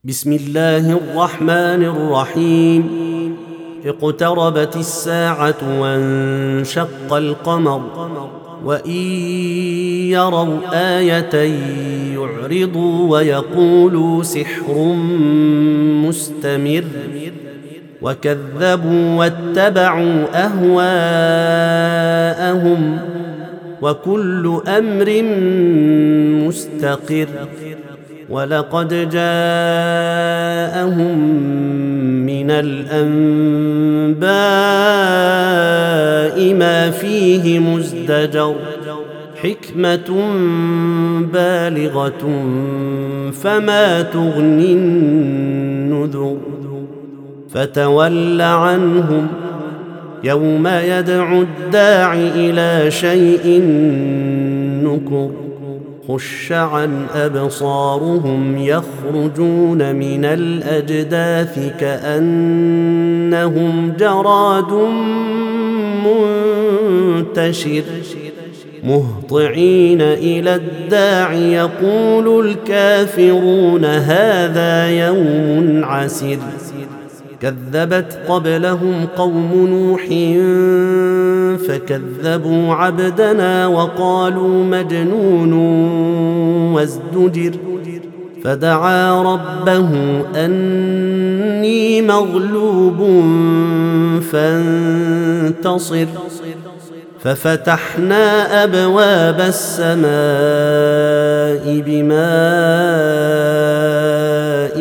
بسم الله الرحمن الرحيم. اقتربت الساعة وانشق القمر وإن يروا آية يعرضوا ويقولوا سحر مستمر وكذبوا واتبعوا أهواءهم وكل أمر مستقر. ولقد جاءهم من الأنباء ما فيه مزدجر حكمة بالغة فما تغني النذر. فتول عنهم يوم يدعو الداع إلى شيء نكر خش عن أبصارهم يخرجون من الأجداث كأنهم جراد منتشر مهطعين إلى الداع يقول الكافرون هذا يوم عسر. كذبت قبلهم قوم نوح فكذبوا عبدنا وقالوا مجنون وازدجر. فدعا ربه أني مغلوب فانتصر. ففتحنا أبواب السماء بماء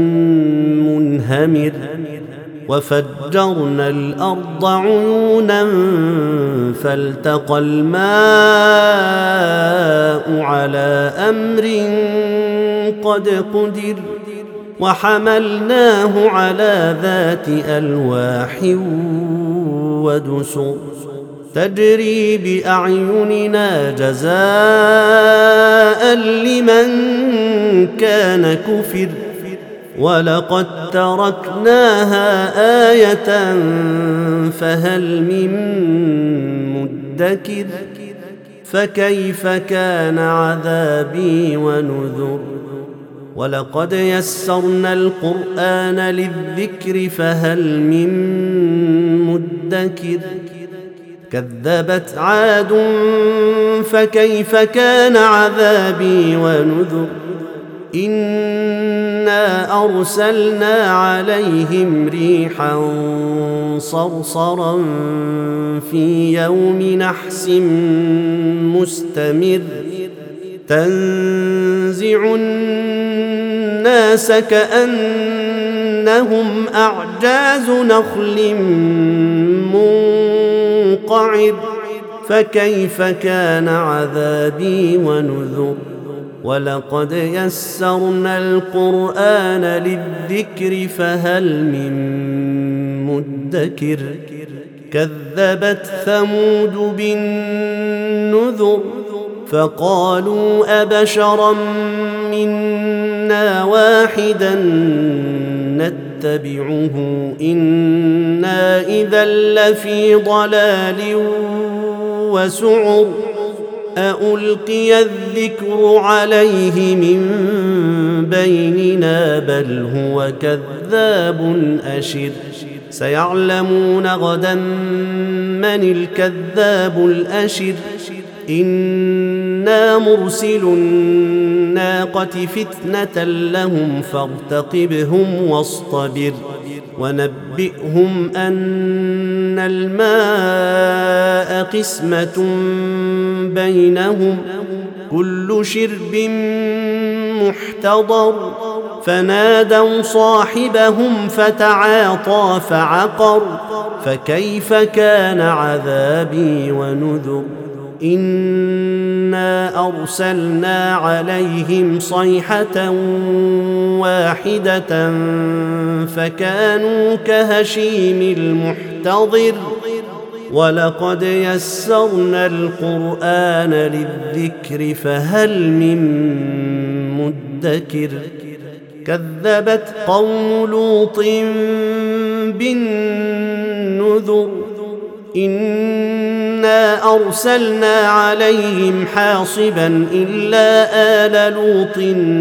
منهمر وفجرنا الأرض عيونا فالتقى الماء على أمر قد قدر وحملناه على ذات ألواح ودسر تجري بأعيننا جزاء لمن كان كفر. ولقد تركناها آية فهل من مدكر. فكيف كان عذابي ونذر. ولقد يسرنا القرآن للذكر فهل من مدكر. كذبت عاد فكيف كان عذابي ونذر. إنا أرسلنا عليهم ريحا صرصرا في يوم نحس مستمر تنزع الناس كأنهم أعجاز نخل منقعر. فكيف كان عذابي ونذر. ولقد يسرنا القرآن للذكر فهل من مدكر. كذبت ثمود بالنذر فقالوا أبشرا منا واحدا نتبعه إنا إذا لفي ضلال وسعر. أألقي الذكر عليه من بيننا بل هو كذاب أشر. سيعلمون غدا من الكذاب الأشر. إنا مرسل الناقة فتنة لهم فارتقبهم واصطبر ونبئهم أن الماء قسمة بينهم كل شرب محتضر. فنادوا صاحبهم فتعاطى فعقر. فكيف كان عذابي ونذر. إنا أرسلنا عليهم صيحة واحدة فكانوا كهشيم المحتضر. ولقد يسرنا القرآن للذكر فهل من مدكر. كذبت قوم لوط بالنذر إنا إنا أرسلنا عليهم حاصبا إلا آل لوط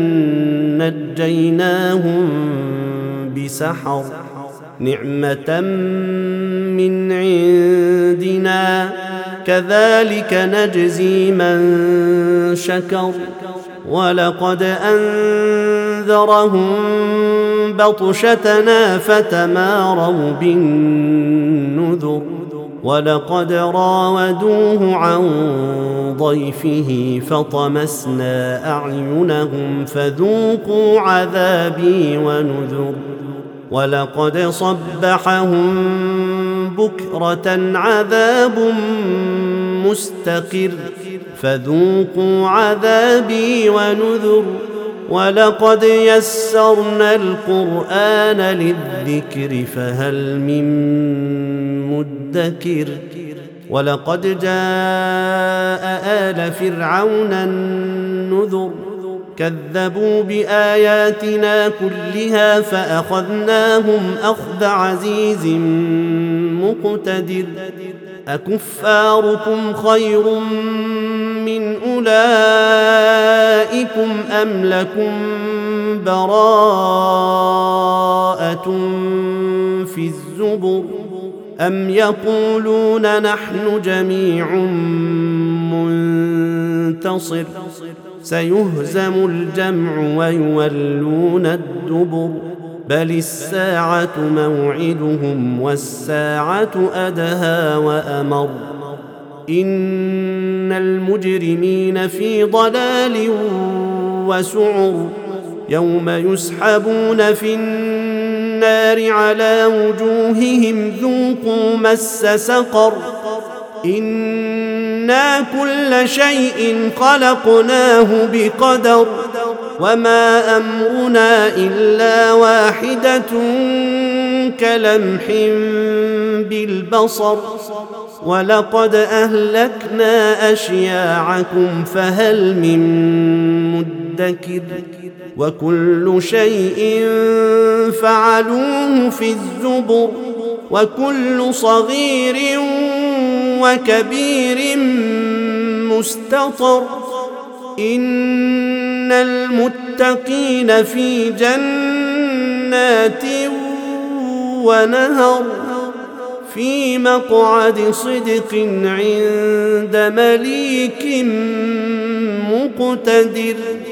نجيناهم بسحر نعمة من عندنا كذلك نجزي من شكر ولقد أنذرهم بطشتنا فتماروا بالنذر ولقد راودوه عن ضيفه فطمسنا أعينهم فذوقوا عذابي ونذر ولقد صبحهم بكرة عذاب مستقر فذوقوا عذابي ونذر ولقد يسرنا القرآن للذكر فهل من مدكر ولقد جاء آل فرعون النذر كذبوا بآياتنا كلها فأخذناهم أخذ عزيز مقتدر أكفاركم خير من أولئكم أم لكم براءة في الزبر أم يقولون نحن جميع منتصر سيهزم الجمع ويولون الدبر بل الساعة موعدهم والساعة أدهى وأمر إن المجرمين في ضلال وسعر يوم يسحبون في النار على وجوههم ذوقوا مس سقر إنا كل شيء خلقناه بقدر وما أمرنا إلا واحدة كلمح بالبصر ولقد أهلكنا أشياعكم فهل من مدكر وكل شيء فعلوه في الزبر وكل صغير وكبير مستطر إن المتقين في جنات ونهر في مقعد صدق عند مليك مقتدر.